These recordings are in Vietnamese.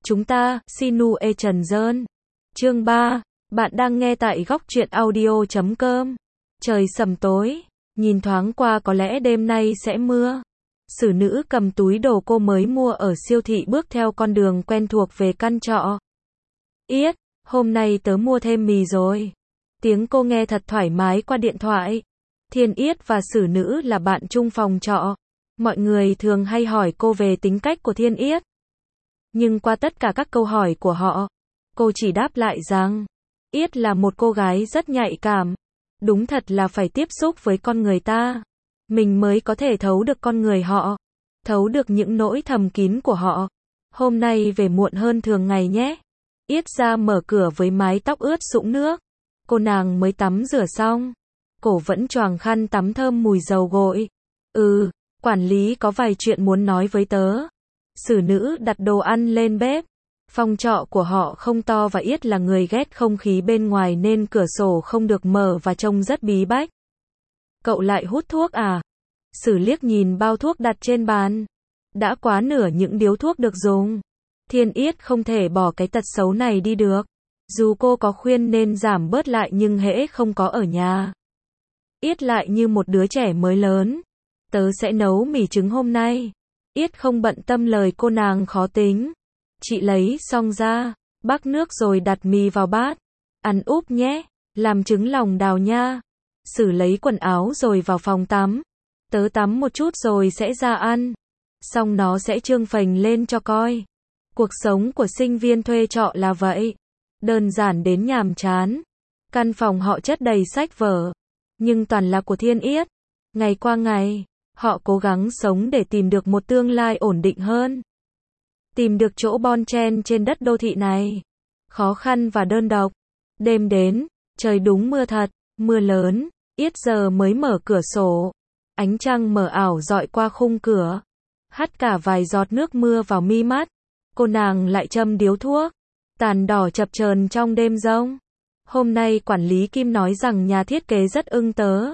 Chúng ta, Sinu E Trần Dơn. Chương 3. Bạn đang nghe tại góc truyện audio.com. Trời sầm tối, nhìn thoáng qua có lẽ đêm nay sẽ mưa. Xử nữ cầm túi đồ cô mới mua ở siêu thị bước theo con đường quen thuộc về căn trọ. Yết, hôm nay tớ mua thêm mì rồi. Tiếng cô nghe thật thoải mái qua điện thoại. Thiên Yết và xử nữ là bạn chung phòng trọ. Mọi người thường hay hỏi cô về tính cách của Thiên Yết. Nhưng qua tất cả các câu hỏi của họ, cô chỉ đáp lại rằng, Yết là một cô gái rất nhạy cảm. Đúng thật là phải tiếp xúc với con người ta, mình mới có thể thấu được con người họ, thấu được những nỗi thầm kín của họ. Hôm nay về muộn hơn thường ngày nhé. Yết ra mở cửa với mái tóc ướt sũng nước. Cô nàng mới tắm rửa xong, cổ vẫn choàng khăn tắm thơm mùi dầu gội. Quản lý có vài chuyện muốn nói với tớ. Xử nữ đặt đồ ăn lên bếp. Phòng trọ của họ không to và Yết là người ghét không khí bên ngoài nên cửa sổ không được mở và trông rất bí bách. Cậu lại hút thuốc à? Xử liếc nhìn bao thuốc đặt trên bàn. Đã quá nửa những điếu thuốc được dùng. Thiên Yết không thể bỏ cái tật xấu này đi được. Dù cô có khuyên nên giảm bớt lại nhưng hễ không có ở nhà, Yết lại như một đứa trẻ mới lớn. Tớ sẽ nấu mì trứng hôm nay. Yết không bận tâm lời cô nàng khó tính. Chị lấy xong ra, bắc nước rồi đặt mì vào bát. Ăn úp nhé, làm trứng lòng đào nha. Xử lấy quần áo rồi vào phòng tắm. Tớ tắm một chút rồi sẽ ra ăn. Xong nó sẽ trương phành lên cho coi. Cuộc sống của sinh viên thuê trọ là vậy. Đơn giản đến nhàm chán. Căn phòng họ chất đầy sách vở, nhưng toàn là của Thiên Yết. Ngày qua ngày, họ cố gắng sống để tìm được một tương lai ổn định hơn. Tìm được chỗ bon chen trên đất đô thị này. Khó khăn và đơn độc. Đêm đến, trời đúng mưa thật, mưa lớn. Yết giờ mới mở cửa sổ. Ánh trăng mờ ảo dọi qua khung cửa. Hắt cả vài giọt nước mưa vào mi mắt. Cô nàng lại châm điếu thuốc. Tàn đỏ chập chờn trong đêm giông. Hôm nay quản lý Kim nói rằng nhà thiết kế rất ưng tớ.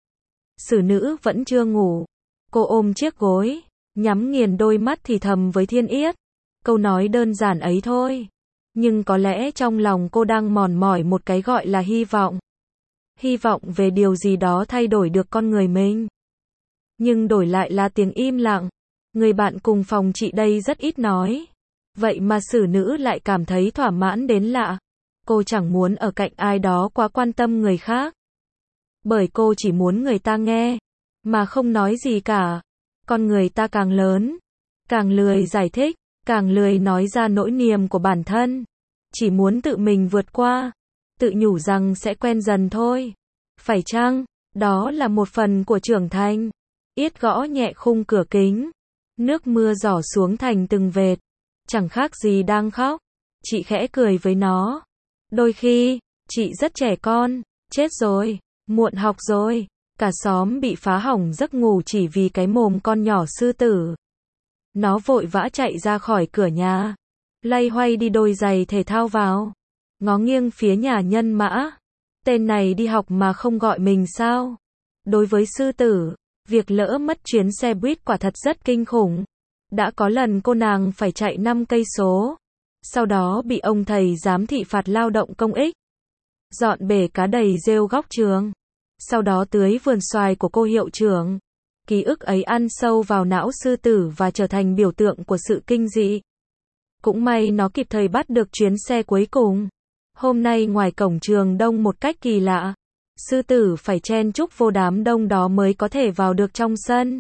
Xử nữ vẫn chưa ngủ. Cô ôm chiếc gối, nhắm nghiền đôi mắt thì thầm với Thiên Yết. Câu nói đơn giản ấy thôi. Nhưng có lẽ trong lòng cô đang mòn mỏi một cái gọi là hy vọng. Hy vọng về điều gì đó thay đổi được con người mình. Nhưng đổi lại là tiếng im lặng. Người bạn cùng phòng chị đây rất ít nói. Vậy mà xử nữ lại cảm thấy thỏa mãn đến lạ. Cô chẳng muốn ở cạnh ai đó quá quan tâm người khác. Bởi cô chỉ muốn người ta nghe, mà không nói gì cả. Con người ta càng lớn, càng lười giải thích, càng lười nói ra nỗi niềm của bản thân. Chỉ muốn tự mình vượt qua, tự nhủ rằng sẽ quen dần thôi. Phải chăng, đó là một phần của trưởng thành? Yết gõ nhẹ khung cửa kính. Nước mưa rỏ xuống thành từng vệt. Chẳng khác gì đang khóc. Chị khẽ cười với nó. Đôi khi, chị rất trẻ con. Chết rồi, muộn học rồi. Cả xóm bị phá hỏng giấc ngủ chỉ vì cái mồm con nhỏ sư tử. Nó vội vã chạy ra khỏi cửa nhà. Loay hoay đi đôi giày thể thao vào. Ngó nghiêng phía nhà Nhân Mã. Tên này đi học mà không gọi mình sao? Đối với sư tử, việc lỡ mất chuyến xe buýt quả thật rất kinh khủng. Đã có lần cô nàng phải chạy 5 cây số. Sau đó bị ông thầy giám thị phạt lao động công ích. Dọn bể cá đầy rêu góc trường. Sau đó tưới vườn xoài của cô hiệu trưởng. Ký ức ấy ăn sâu vào não sư tử và trở thành biểu tượng của sự kinh dị. Cũng may nó kịp thời bắt được chuyến xe cuối cùng. Hôm nay ngoài cổng trường đông một cách kỳ lạ. Sư tử phải chen chúc vô đám đông đó mới có thể vào được trong sân.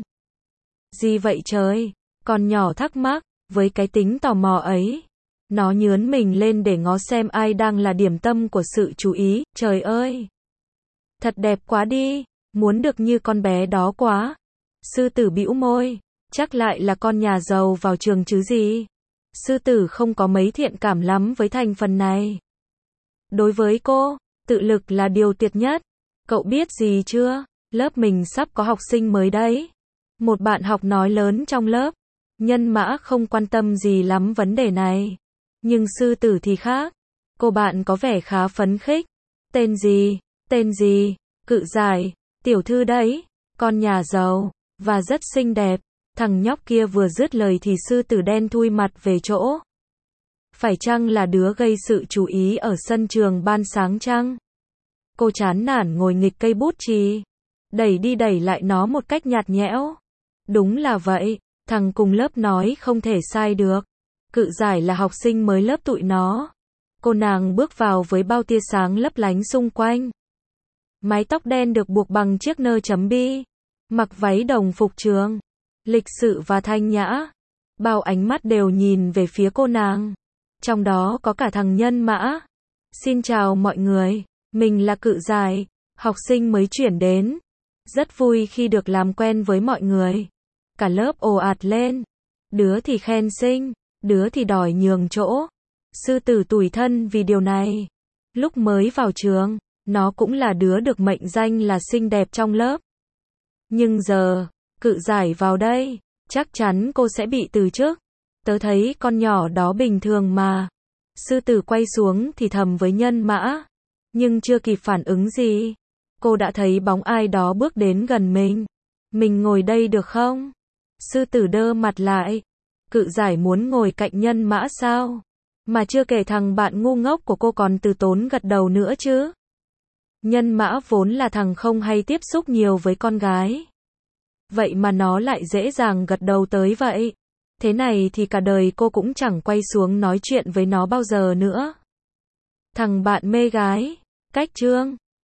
Gì vậy trời? Con nhỏ thắc mắc, với cái tính tò mò ấy. Nó nhướn mình lên để ngó xem ai đang là điểm tâm của sự chú ý. Trời ơi! Thật đẹp quá đi, muốn được như con bé đó quá. Sư tử bĩu môi, chắc lại là con nhà giàu vào trường chứ gì. Sư tử không có mấy thiện cảm lắm với thành phần này. Đối với cô, tự lực là điều tuyệt nhất. Cậu biết gì chưa? Lớp mình sắp có học sinh mới đấy. Một bạn học nói lớn trong lớp. Nhân Mã không quan tâm gì lắm vấn đề này. Nhưng sư tử thì khác. Cô bạn có vẻ khá phấn khích. Tên gì? Tên gì? Cự giải. Tiểu thư đấy. Con nhà giàu. Và rất xinh đẹp. Thằng nhóc kia vừa dứt lời thì sư tử đen thui mặt về chỗ. Phải chăng là đứa gây sự chú ý ở sân trường ban sáng chăng? Cô chán nản ngồi nghịch cây bút chì, đẩy đi đẩy lại nó một cách nhạt nhẽo. Đúng là vậy, thằng cùng lớp nói không thể sai được. Cự giải là học sinh mới lớp tụi nó. Cô nàng bước vào với bao tia sáng lấp lánh xung quanh. Mái tóc đen được buộc bằng chiếc nơ chấm bi. Mặc váy đồng phục trường. Lịch sự và thanh nhã. Bao ánh mắt đều nhìn về phía cô nàng. Trong đó có cả thằng Nhân Mã. Xin chào mọi người, mình là Cự Giải, học sinh mới chuyển đến. Rất vui khi được làm quen với mọi người. Cả lớp ồ ạt lên. Đứa thì khen xinh, đứa thì đòi nhường chỗ. Sư tử tủi thân vì điều này. Lúc mới vào trường, nó cũng là đứa được mệnh danh là xinh đẹp trong lớp. Nhưng giờ, Cự Giải vào đây, chắc chắn cô sẽ bị từ chức. Tớ thấy con nhỏ đó bình thường mà. Sư tử quay xuống thì thầm với Nhân Mã. Nhưng chưa kịp phản ứng gì, cô đã thấy bóng ai đó bước đến gần mình. Mình ngồi đây được không? Sư tử đơ mặt lại. Cự Giải muốn ngồi cạnh Nhân Mã sao? Mà chưa kể thằng bạn ngu ngốc của cô còn từ tốn gật đầu nữa chứ. Nhân Mã vốn là thằng không hay tiếp xúc nhiều với con gái. Vậy mà nó lại dễ dàng gật đầu tới vậy. Thế này thì cả đời cô cũng chẳng quay xuống nói chuyện với nó bao giờ nữa. Thằng bạn mê gái, cách chương.